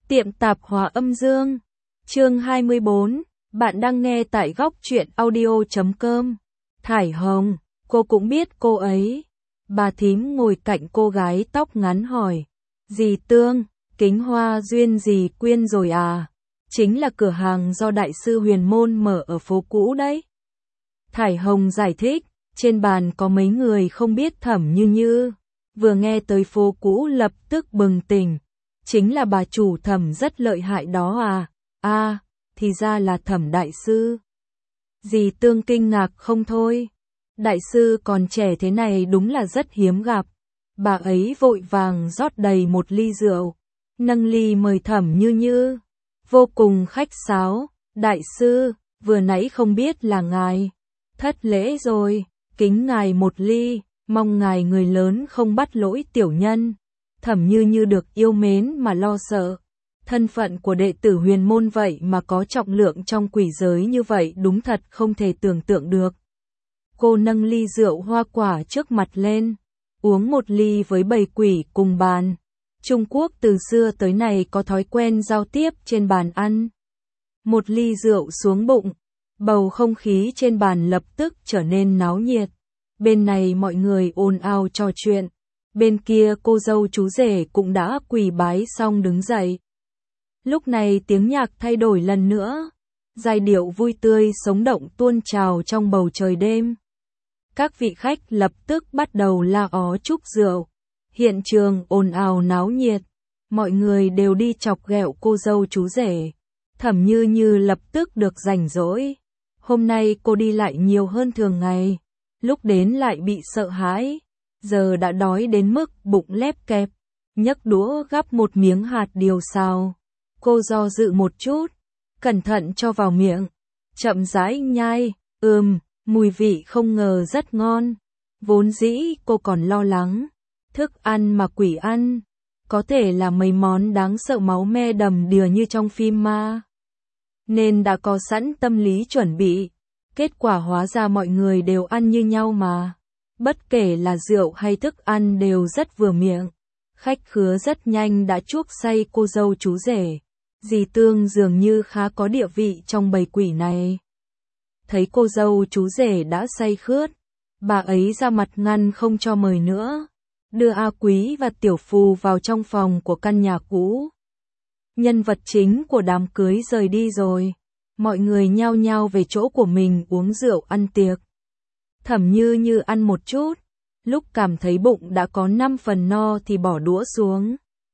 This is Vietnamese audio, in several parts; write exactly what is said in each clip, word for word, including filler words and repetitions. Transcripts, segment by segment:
Tiệm tạp hóa âm dương. Chương hai mươi bốn. Bạn đang nghe tại góc truyện audio chấm com. Thải Hồng, cô cũng biết cô ấy. Bà thím ngồi cạnh cô gái tóc ngắn hỏi. Dì Tương, Kính Hoa duyên dì Quyên rồi à? Chính là cửa hàng do đại sư Huyền Môn mở ở phố cũ đấy. Thải Hồng giải thích, trên bàn có mấy người không biết Thẩm Như Như. Vừa nghe tới phố cũ lập tức bừng tỉnh. Chính là bà chủ Thẩm rất lợi hại đó à? À, thì ra là Thẩm đại sư. Dì Tương kinh ngạc không thôi. Đại sư còn trẻ thế này đúng là rất hiếm gặp. Bà ấy vội vàng rót đầy một ly rượu, nâng ly mời Thẩm Như Như. Vô cùng khách sáo, đại sư, vừa nãy không biết là ngài. Thất lễ rồi, kính ngài một ly, mong ngài người lớn không bắt lỗi tiểu nhân. Thẩm Như Như được yêu mến mà lo sợ. Thân phận của đệ tử Huyền Môn vậy mà có trọng lượng trong quỷ giới như vậy đúng thật không thể tưởng tượng được. Cô nâng ly rượu hoa quả trước mặt lên, uống một ly với bầy quỷ cùng bàn. Trung Quốc từ xưa tới nay có thói quen giao tiếp trên bàn ăn. Một ly rượu xuống bụng, bầu không khí trên bàn lập tức trở nên náo nhiệt. Bên này mọi người ồn ào trò chuyện, bên kia cô dâu chú rể cũng đã quỳ bái xong đứng dậy. Lúc này tiếng nhạc thay đổi lần nữa, giai điệu vui tươi sống động tuôn trào trong bầu trời đêm. Các vị khách lập tức bắt đầu la ó chúc rượu. Hiện trường ồn ào náo nhiệt, mọi người đều đi chọc ghẹo cô dâu chú rể. Thẩm Như Như lập tức được rảnh rỗi. Hôm nay cô đi lại nhiều hơn thường ngày, lúc đến lại bị sợ hãi, giờ đã đói đến mức bụng lép kẹp, nhấc đũa gắp một miếng hạt điều xào. Cô do dự một chút, cẩn thận cho vào miệng, chậm rãi nhai, ừm, mùi vị không ngờ rất ngon. Vốn dĩ cô còn lo lắng, thức ăn mà quỷ ăn, có thể là mấy món đáng sợ máu me đầm đìa như trong phim ma. Nên đã có sẵn tâm lý chuẩn bị, kết quả hóa ra mọi người đều ăn như nhau mà. Bất kể là rượu hay thức ăn đều rất vừa miệng. Khách khứa rất nhanh đã chuốc say cô dâu chú rể. Dì Tương dường như khá có địa vị trong bầy quỷ này. Thấy cô dâu chú rể đã say khướt, bà ấy ra mặt ngăn không cho mời nữa, đưa A Quý và Tiểu Phù vào trong phòng của căn nhà cũ. Nhân vật chính của đám cưới rời đi rồi, mọi người nhao nhao về chỗ của mình uống rượu ăn tiệc. Thẩm Như Như ăn một chút, lúc cảm thấy bụng đã có năm phần no thì bỏ đũa xuống.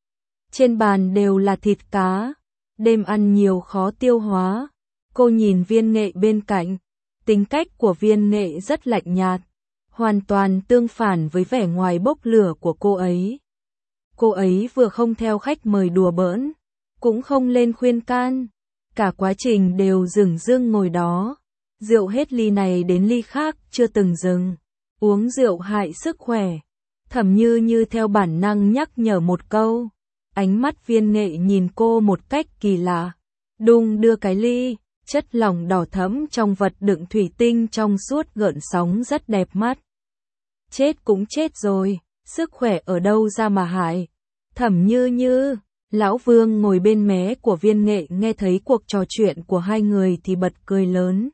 Trên bàn đều là thịt cá, đêm ăn nhiều khó tiêu hóa. Cô nhìn Viên Nghệ bên cạnh, tính cách của Viên Nghệ rất lạnh nhạt, hoàn toàn tương phản với vẻ ngoài bốc lửa của cô ấy. Cô ấy vừa không theo khách mời đùa bỡn, cũng không lên khuyên can, cả quá trình đều dửng dưng ngồi đó. Rượu hết ly này đến ly khác chưa từng dừng, uống rượu hại sức khỏe. Thẩm Như Như theo bản năng nhắc nhở một câu, ánh mắt Viên Nghệ nhìn cô một cách kỳ lạ, đung đưa cái ly. Chất lỏng đỏ thẫm trong vật đựng thủy tinh trong suốt gợn sóng rất đẹp mắt. Chết cũng chết rồi, sức khỏe ở đâu ra mà hại. Thẩm Như Như, Lão Vương ngồi bên mé của Viên Nghệ nghe thấy cuộc trò chuyện của hai người thì bật cười lớn.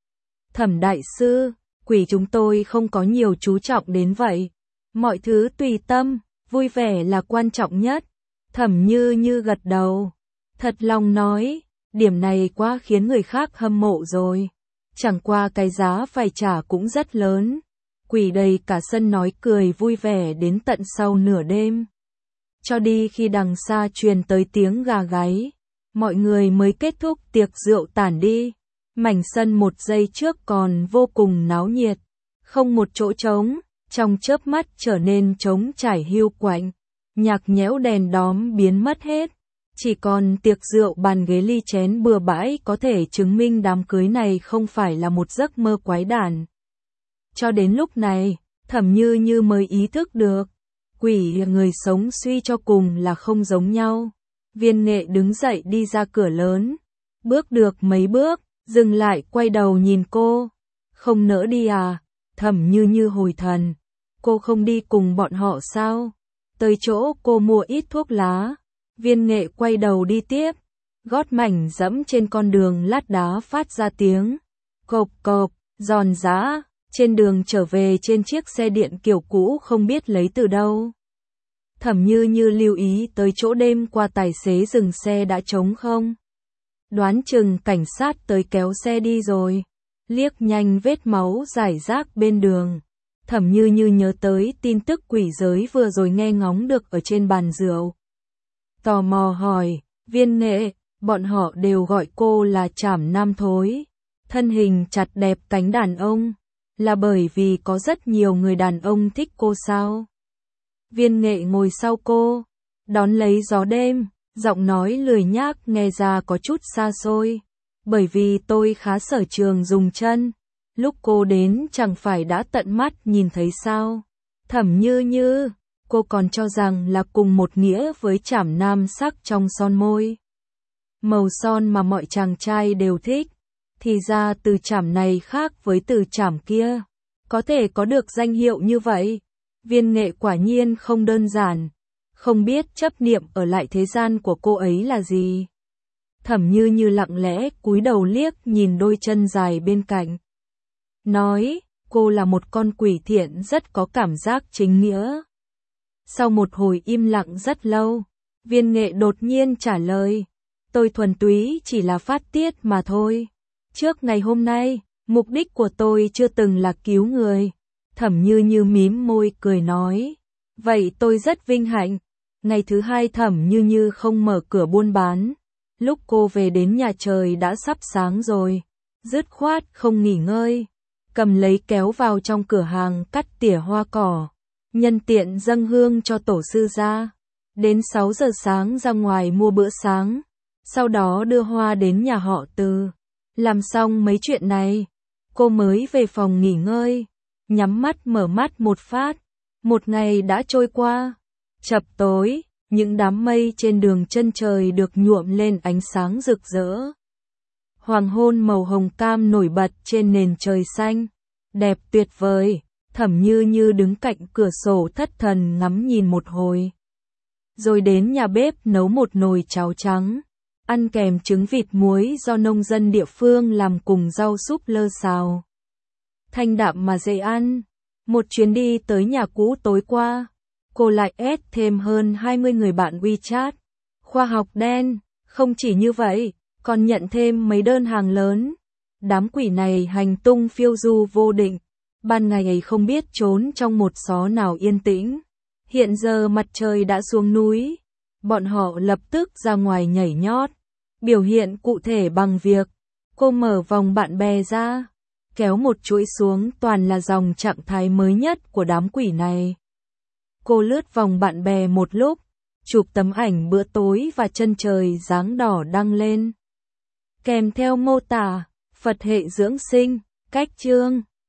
Thẩm đại sư, quỷ chúng tôi không có nhiều chú trọng đến vậy. Mọi thứ tùy tâm, vui vẻ là quan trọng nhất. Thẩm Như Như gật đầu, thật lòng nói. Điểm này quá khiến người khác hâm mộ rồi. Chẳng qua cái giá phải trả cũng rất lớn. Quỷ đầy cả sân nói cười vui vẻ đến tận sau nửa đêm. Cho đi khi đằng xa truyền tới tiếng gà gáy, mọi người mới kết thúc tiệc rượu tản đi. Mảnh sân một giây trước còn vô cùng náo nhiệt, không một chỗ trống, trong chớp mắt trở nên trống trải hiu quạnh. Nhạc nhẽo đèn đóm biến mất hết. Chỉ còn tiệc rượu bàn ghế ly chén bừa bãi có thể chứng minh đám cưới này không phải là một giấc mơ quái đản. Cho đến lúc này, Thẩm Như Như mới ý thức được, quỷ người sống suy cho cùng là không giống nhau. Viên Nghệ đứng dậy đi ra cửa lớn, bước được mấy bước, dừng lại quay đầu nhìn cô. Không nỡ đi à? Thẩm Như Như hồi thần, cô không đi cùng bọn họ sao? Tới chỗ cô mua ít thuốc lá. Viên Nghệ quay đầu đi tiếp, gót mảnh dẫm trên con đường lát đá phát ra tiếng cộp cộp, giòn giã, trên đường trở về trên chiếc xe điện kiểu cũ không biết lấy từ đâu. Thẩm Như Như lưu ý tới chỗ đêm qua tài xế dừng xe đã trống không. Đoán chừng cảnh sát tới kéo xe đi rồi. Liếc nhanh vết máu rải rác bên đường. Thẩm Như Như nhớ tới tin tức quỷ giới vừa rồi nghe ngóng được ở trên bàn rượu. Tò mò hỏi, Viên Nghệ, bọn họ đều gọi cô là Trảm Nam Thối. Thân hình chặt đẹp cánh đàn ông. Là bởi vì có rất nhiều người đàn ông thích cô sao? Viên Nghệ ngồi sau cô, đón lấy gió đêm, giọng nói lười nhác nghe ra có chút xa xôi. Bởi vì tôi khá sở trường dùng chân. Lúc cô đến chẳng phải đã tận mắt nhìn thấy sao? Thẩm Như Như, cô còn cho rằng là cùng một nghĩa với Trảm Nam sắc trong son môi. Màu son mà mọi chàng trai đều thích. Thì ra từ Trảm này khác với từ Trảm kia. Có thể có được danh hiệu như vậy. Viên Nghệ quả nhiên không đơn giản. Không biết chấp niệm ở lại thế gian của cô ấy là gì. Thẩm Như Như lặng lẽ cúi đầu liếc nhìn đôi chân dài bên cạnh. Nói, cô là một con quỷ thiện rất có cảm giác chính nghĩa. Sau một hồi im lặng rất lâu, Viên Nghệ đột nhiên trả lời. Tôi thuần túy chỉ là phát tiết mà thôi. Trước ngày hôm nay, mục đích của tôi chưa từng là cứu người. Thẩm Như Như mím môi cười nói. Vậy tôi rất vinh hạnh. Ngày thứ hai Thẩm Như Như không mở cửa buôn bán. Lúc cô về đến nhà trời đã sắp sáng rồi. Dứt khoát không nghỉ ngơi. Cầm lấy kéo vào trong cửa hàng cắt tỉa hoa cỏ. Nhân tiện dâng hương cho tổ sư ra. Đến sáu giờ sáng ra ngoài mua bữa sáng. Sau đó đưa hoa đến nhà họ Từ. Làm xong mấy chuyện này, cô mới về phòng nghỉ ngơi. Nhắm mắt mở mắt một phát. Một ngày đã trôi qua. Chập tối, những đám mây trên đường chân trời được nhuộm lên ánh sáng rực rỡ. Hoàng hôn màu hồng cam nổi bật trên nền trời xanh. Đẹp tuyệt vời. Thẩm Như Như đứng cạnh cửa sổ thất thần ngắm nhìn một hồi. Rồi đến nhà bếp nấu một nồi cháo trắng. Ăn kèm trứng vịt muối do nông dân địa phương làm cùng rau súp lơ xào. Thanh đạm mà dễ ăn. Một chuyến đi tới nhà cũ tối qua. Cô lại ép thêm hơn hai mươi người bạn WeChat. Khoa học đen. Không chỉ như vậy, còn nhận thêm mấy đơn hàng lớn. Đám quỷ này hành tung phiêu du vô định. Ban ngày ấy không biết trốn trong một xó nào yên tĩnh. Hiện giờ mặt trời đã xuống núi. Bọn họ lập tức ra ngoài nhảy nhót. Biểu hiện cụ thể bằng việc cô mở vòng bạn bè ra, kéo một chuỗi xuống toàn là dòng trạng thái mới nhất của đám quỷ này. Cô lướt vòng bạn bè một lúc, chụp tấm ảnh bữa tối và chân trời dáng đỏ đăng lên. Kèm theo mô tả, Phật hệ dưỡng sinh, cách chương.